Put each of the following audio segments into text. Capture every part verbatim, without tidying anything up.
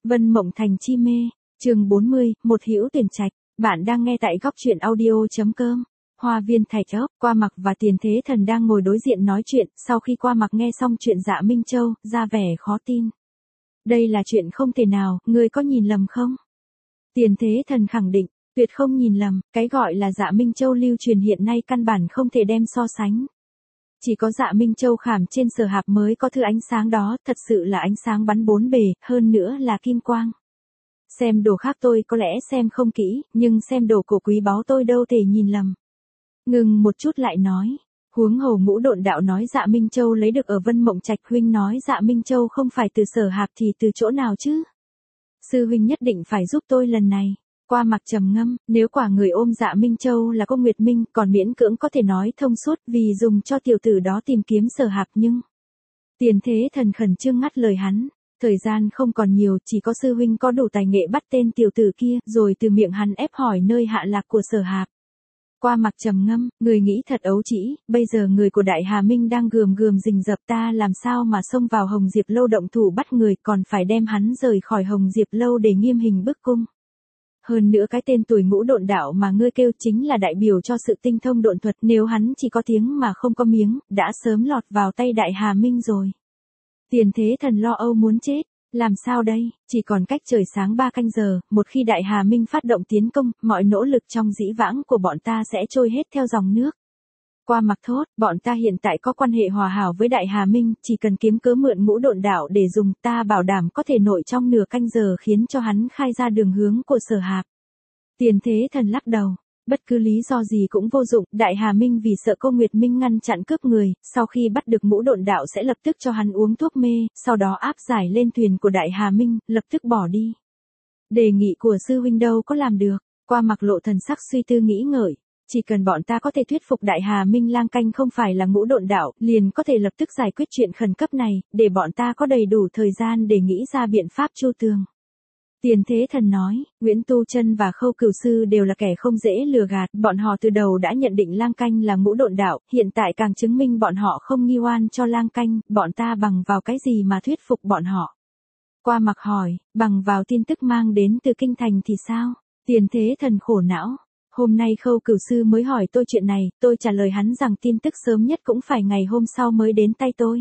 Vân Mộng Thành chi mê, chương bốn mươi, một hữu tiền trạch, bạn đang nghe tại góc truyện audio.com. Hoa viên Thạch Ốc, Qua Mặc và Tiền Thế Thần đang ngồi đối diện nói chuyện, sau khi Qua Mặc nghe xong chuyện Dạ Minh Châu, ra vẻ khó tin. Đây là chuyện không thể nào, ngươi có nhìn lầm không? Tiền Thế Thần khẳng định, tuyệt không nhìn lầm, cái gọi là Dạ Minh Châu lưu truyền hiện nay căn bản không thể đem so sánh. Chỉ có Dạ Minh Châu khảm trên Sở Hạp mới có thứ ánh sáng đó, thật sự là ánh sáng bắn bốn bề, hơn nữa là kim quang. Xem đồ khác tôi có lẽ xem không kỹ, nhưng xem đồ cổ quý báu tôi đâu thể nhìn lầm. Ngừng một chút lại nói, huống hồ Ngũ Độn Đạo nói Dạ Minh Châu lấy được ở Vân Mộng Trạch, huynh nói Dạ Minh Châu không phải từ Sở Hạp thì từ chỗ nào chứ? Sư huynh nhất định phải giúp tôi lần này. Qua Mặc trầm ngâm, nếu quả người ôm Dạ Minh Châu là cô Nguyệt Minh, còn miễn cưỡng có thể nói thông suốt vì dùng cho tiểu tử đó tìm kiếm Sở Hạp, nhưng Tiền Thế Thần khẩn trương ngắt lời hắn, thời gian không còn nhiều, chỉ có sư huynh có đủ tài nghệ bắt tên tiểu tử kia, rồi từ miệng hắn ép hỏi nơi hạ lạc của Sở Hạp. Qua Mặc trầm ngâm, người nghĩ thật ấu trĩ, bây giờ người của Đại Hà Minh đang gườm gườm rình rập, ta làm sao mà xông vào Hồng Diệp Lâu động thủ bắt người, còn phải đem hắn rời khỏi Hồng Diệp Lâu để nghiêm hình bức cung. Hơn nữa cái tên tuổi Ngũ Độn Đạo mà ngươi kêu chính là đại biểu cho sự tinh thông độn thuật, nếu hắn chỉ có tiếng mà không có miếng, đã sớm lọt vào tay Đại Hà Minh rồi. Tiền Thế Thần lo âu muốn chết, làm sao đây, chỉ còn cách trời sáng ba canh giờ, một khi Đại Hà Minh phát động tiến công, mọi nỗ lực trong dĩ vãng của bọn ta sẽ trôi hết theo dòng nước. Qua Mặc thốt, bọn ta hiện tại có quan hệ hòa hảo với Đại Hà Minh, chỉ cần kiếm cớ mượn Ngũ Độn Đạo để dùng, ta bảo đảm có thể nội trong nửa canh giờ khiến cho hắn khai ra đường hướng của Sở Hạp. Tiền Thế Thần lắc đầu, bất cứ lý do gì cũng vô dụng, Đại Hà Minh vì sợ cô Nguyệt Minh ngăn chặn cướp người, sau khi bắt được Ngũ Độn Đạo sẽ lập tức cho hắn uống thuốc mê, sau đó áp giải lên thuyền của Đại Hà Minh, lập tức bỏ đi. Đề nghị của sư huynh đâu có làm được. Qua Mặc lộ thần sắc suy tư nghĩ ngợi. Chỉ cần bọn ta có thể thuyết phục Đại Hà Minh lang canh không phải là Ngũ Độn Đạo, liền có thể lập tức giải quyết chuyện khẩn cấp này, để bọn ta có đầy đủ thời gian để nghĩ ra biện pháp chu tường. Tiền Thế Thần nói, Nguyễn Tu Chân và Khâu Cửu Sư đều là kẻ không dễ lừa gạt, bọn họ từ đầu đã nhận định lang canh là Ngũ Độn Đạo, hiện tại càng chứng minh bọn họ không nghi oan cho lang canh, bọn ta bằng vào cái gì mà thuyết phục bọn họ? Qua Mặc hỏi, bằng vào tin tức mang đến từ kinh thành thì sao? Tiền Thế Thần khổ não. Hôm nay Khâu Cửu Sư mới hỏi tôi chuyện này, tôi trả lời hắn rằng tin tức sớm nhất cũng phải ngày hôm sau mới đến tay tôi.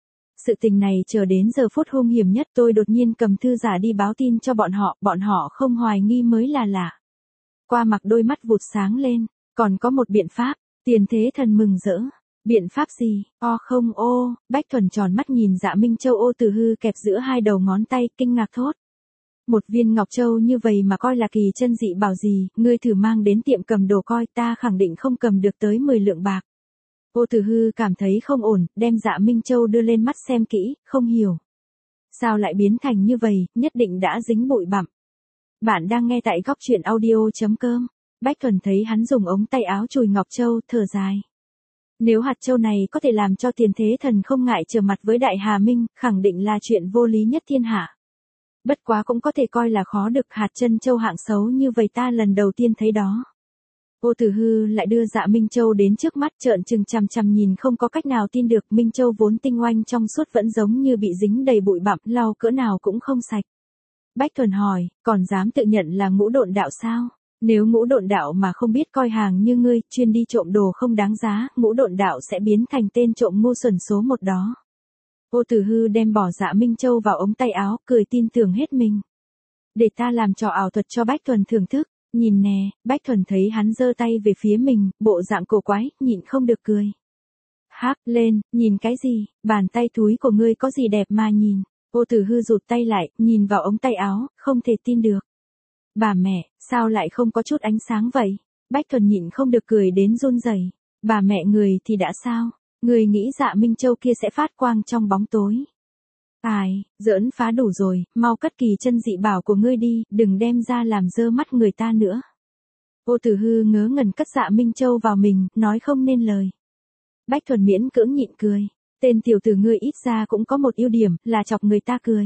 Sự tình này chờ đến giờ phút hung hiểm nhất tôi đột nhiên cầm thư giả đi báo tin cho bọn họ, bọn họ không hoài nghi mới là lạ. Qua Mặc đôi mắt vụt sáng lên, còn có một biện pháp. Tiền Thế Thần mừng rỡ. Biện pháp gì? O không ô, Bách Thuần tròn mắt nhìn Dạ Minh Châu ô từ hư kẹp giữa hai đầu ngón tay, kinh ngạc thốt. Một viên ngọc châu như vậy mà coi là kỳ chân dị bảo gì, ngươi thử mang đến tiệm cầm đồ coi, ta khẳng định không cầm được tới mười lượng bạc. Ô Từ Hư cảm thấy không ổn, đem Dạ Minh Châu đưa lên mắt xem kỹ, không hiểu. Sao lại biến thành như vậy, nhất định đã dính bụi bặm. Bạn đang nghe tại góc truyện audio.com. Bách Thuần thấy hắn dùng ống tay áo chùi ngọc châu, thở dài. Nếu hạt châu này có thể làm cho Tiền Thế Thần không ngại trở mặt với Đại Hà Minh, khẳng định là chuyện vô lý nhất thiên hạ. Bất quá cũng có thể coi là khó được, hạt chân châu hạng xấu như vậy ta lần đầu tiên thấy đó. Ô Tử Hư lại đưa Dạ Minh Châu đến trước mắt, trợn trừng chằm chằm nhìn không có cách nào tin được, Minh Châu vốn tinh oanh trong suốt vẫn giống như bị dính đầy bụi bặm, lau cỡ nào cũng không sạch. Bách Thuần hỏi, còn dám tự nhận là Ngũ Độn Đạo sao? Nếu Ngũ Độn Đạo mà không biết coi hàng như ngươi, chuyên đi trộm đồ không đáng giá, Ngũ Độn Đạo sẽ biến thành tên trộm ngu xuẩn số một đó. Ô Tử Hư đem bỏ Dạ Minh Châu vào ống tay áo, cười tin tưởng hết mình. Để ta làm trò ảo thuật cho Bách Thuần thưởng thức. Nhìn nè, Bách Thuần thấy hắn giơ tay về phía mình, bộ dạng cổ quái, nhịn không được cười. Hắc lên, nhìn cái gì, bàn tay thúi của ngươi có gì đẹp mà nhìn. Ô Tử Hư rụt tay lại, nhìn vào ống tay áo, không thể tin được. Bà mẹ, sao lại không có chút ánh sáng vậy? Bách Thuần nhịn không được cười đến run rẩy. Bà mẹ người thì đã sao? Người nghĩ Dạ Minh Châu kia sẽ phát quang trong bóng tối. Ai, giỡn phá đủ rồi, mau cất kỳ chân dị bảo của ngươi đi, đừng đem ra làm dơ mắt người ta nữa. Ô Tử Hư ngớ ngẩn cất Dạ Minh Châu vào mình, nói không nên lời. Bách Thuần miễn cưỡng nhịn cười, tên tiểu tử ngươi ít ra cũng có một ưu điểm, là chọc người ta cười.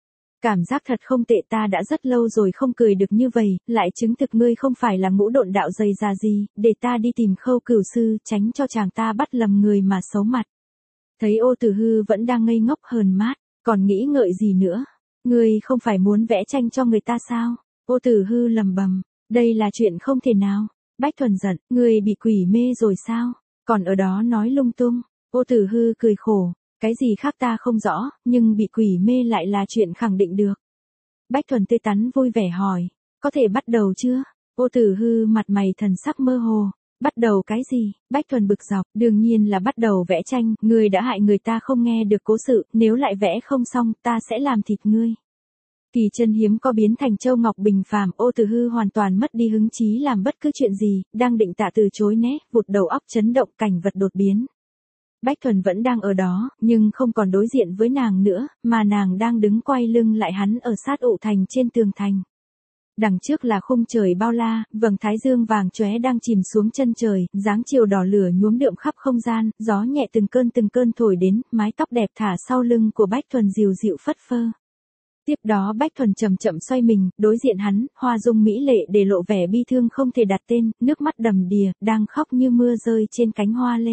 Cảm giác thật không tệ, ta đã rất lâu rồi không cười được như vậy, lại chứng thực ngươi không phải là Ngũ Độn Đạo dày già gì, để ta đi tìm Khâu Cửu Sư, tránh cho chàng ta bắt lầm người mà xấu mặt. Thấy Ô Tử Hư vẫn đang ngây ngốc hờn mát, còn nghĩ ngợi gì nữa. Ngươi không phải muốn vẽ tranh cho người ta sao? Ô Tử Hư lầm bầm, đây là chuyện không thể nào. Bách Thuần giận, ngươi bị quỷ mê rồi sao? Còn ở đó nói lung tung. Ô Tử Hư cười khổ, cái gì khác ta không rõ, nhưng bị quỷ mê lại là chuyện khẳng định được. Bách Thuần tươi tắn vui vẻ hỏi, có thể bắt đầu chưa? Ô Tử Hư mặt mày thần sắc mơ hồ. Bắt đầu cái gì? Bách Thuần bực dọc, đương nhiên là bắt đầu vẽ tranh, ngươi đã hại người ta không nghe được cố sự, nếu lại vẽ không xong, ta sẽ làm thịt ngươi. Kỳ chân hiếm có biến thành châu ngọc bình phàm, Ô Tử Hư hoàn toàn mất đi hứng chí làm bất cứ chuyện gì, đang định tạ từ chối né, vụt đầu óc chấn động cảnh vật đột biến. Bách Thuần vẫn đang ở đó, nhưng không còn đối diện với nàng nữa, mà nàng đang đứng quay lưng lại hắn ở sát ụ thành trên tường thành. Đằng trước là khung trời bao la, vầng thái dương vàng chóe đang chìm xuống chân trời, dáng chiều đỏ lửa nhuốm đượm khắp không gian, gió nhẹ từng cơn từng cơn thổi đến, mái tóc đẹp thả sau lưng của Bách Thuần dịu dịu phất phơ. Tiếp đó Bách Thuần chậm chậm xoay mình, đối diện hắn, hoa dung mỹ lệ để lộ vẻ bi thương không thể đặt tên, nước mắt đầm đìa, đang khóc như mưa rơi trên cánh hoa lê.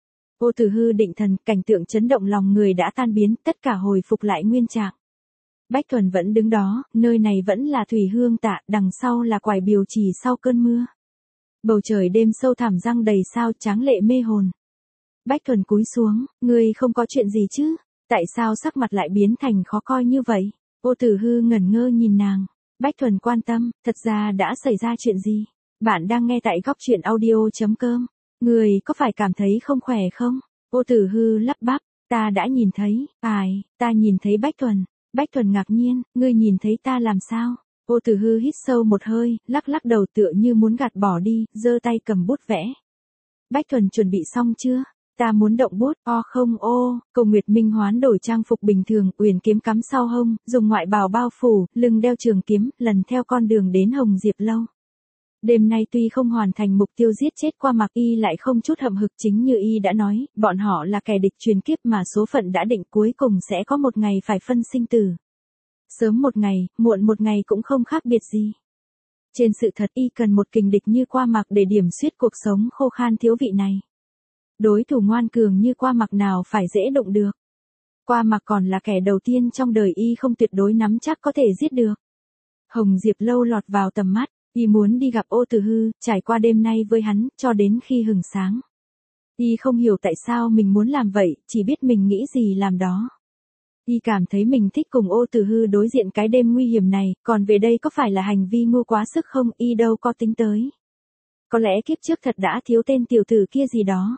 Ô Tử Hư định thần, cảnh tượng chấn động lòng người đã tan biến, tất cả hồi phục lại nguyên trạng. Bách Thuần vẫn đứng đó, nơi này vẫn là thủy hương tạ, đằng sau là quải Biều Trì sau cơn mưa. Bầu trời đêm sâu thẳm răng đầy sao tráng lệ mê hồn. Bách Thuần cúi xuống, ngươi không có chuyện gì chứ? Tại sao sắc mặt lại biến thành khó coi như vậy? Ô Tử Hư ngẩn ngơ nhìn nàng. Bách Thuần quan tâm, thật ra đã xảy ra chuyện gì? Bạn đang nghe tại góc truyện audio chấm com. Người có phải cảm thấy không khỏe không? Ô Tử Hư lắp bắp, ta đã nhìn thấy, ai, ta nhìn thấy Bách Thuần. Bách Thuần ngạc nhiên, ngươi nhìn thấy ta làm sao? Ô Tử Hư hít sâu một hơi, lắc lắc đầu tựa như muốn gạt bỏ đi, giơ tay cầm bút vẽ. Bách Thuần chuẩn bị xong chưa? Ta muốn động bút, o không ô, Cầu Nguyệt Minh hoán đổi trang phục bình thường, uyển kiếm cắm sau hông, dùng ngoại bào bao phủ, lưng đeo trường kiếm, lần theo con đường đến Hồng Diệp Lâu. Đêm nay tuy không hoàn thành mục tiêu giết chết Qua Mặc y lại không chút hậm hực, chính như y đã nói, bọn họ là kẻ địch truyền kiếp mà số phận đã định cuối cùng sẽ có một ngày phải phân sinh tử. Sớm một ngày, muộn một ngày cũng không khác biệt gì. Trên sự thật y cần một kình địch như Qua Mặc để điểm xuyết cuộc sống khô khan thiếu vị này. Đối thủ ngoan cường như Qua Mặc nào phải dễ đụng được. Qua Mặc còn là kẻ đầu tiên trong đời y không tuyệt đối nắm chắc có thể giết được. Hồng Diệp Lâu lọt vào tầm mắt. Y muốn đi gặp Ô Tử Hư, trải qua đêm nay với hắn, cho đến khi hừng sáng. Y không hiểu tại sao mình muốn làm vậy, chỉ biết mình nghĩ gì làm đó. Y cảm thấy mình thích cùng Ô Tử Hư đối diện cái đêm nguy hiểm này, còn về đây có phải là hành vi ngu quá sức không, y đâu có tính tới. Có lẽ kiếp trước thật đã thiếu tên tiểu tử kia gì đó.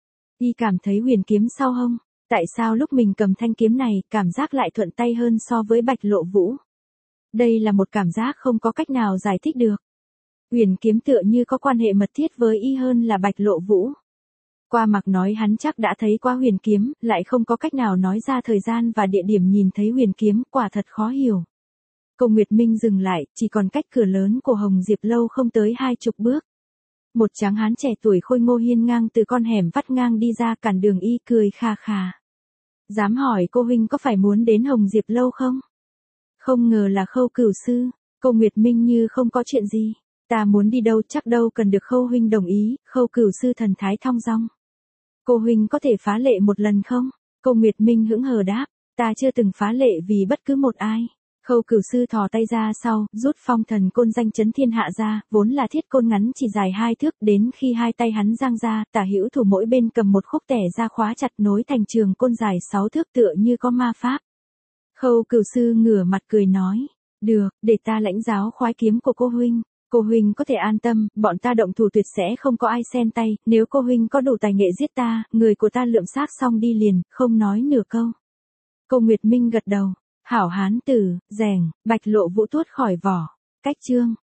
Y cảm thấy huyền kiếm sau hông, tại sao lúc mình cầm thanh kiếm này, cảm giác lại thuận tay hơn so với Bạch Lộ Vũ. Đây là một cảm giác không có cách nào giải thích được. Huyền kiếm tựa như có quan hệ mật thiết với y hơn là Bạch Lộ Vũ. Qua Mặc nói hắn chắc đã thấy qua huyền kiếm, lại không có cách nào nói ra thời gian và địa điểm nhìn thấy huyền kiếm, quả thật khó hiểu. Cầu Nguyệt Minh dừng lại, chỉ còn cách cửa lớn của Hồng Diệp Lâu không tới hai chục bước. Một tráng hán trẻ tuổi khôi ngô hiên ngang từ con hẻm vắt ngang đi ra cản đường, y cười kha kha. Dám hỏi cô huynh có phải muốn đến Hồng Diệp Lâu không? Không ngờ là Khâu Cửu sư. Cầu Nguyệt Minh như không có chuyện gì. Ta muốn đi đâu chắc đâu cần được Khâu huynh đồng ý. Khâu Cửu sư thần thái thong dong. Cô huynh có thể phá lệ một lần không? Cầu Nguyệt Minh hững hờ đáp. Ta chưa từng phá lệ vì bất cứ một ai. Khâu Cửu sư thò tay ra sau, rút phong thần côn danh chấn thiên hạ ra, vốn là thiết côn ngắn chỉ dài hai thước, đến khi hai tay hắn giang ra, tả hữu thủ mỗi bên cầm một khúc tẻ ra khóa chặt nối thành trường côn dài sáu thước tựa như có ma pháp. Khâu Cửu sư ngửa mặt cười nói, được, để ta lãnh giáo khoái kiếm của cô huynh. Cô huynh có thể an tâm, bọn ta động thủ tuyệt sẽ không có ai xen tay, nếu cô huynh có đủ tài nghệ giết ta, người của ta lượm xác xong đi liền, không nói nửa câu. Cầu Nguyệt Minh gật đầu. Hảo hán tử, rèng, Bạch Lộ Vũ tuốt khỏi vỏ. Cách chương.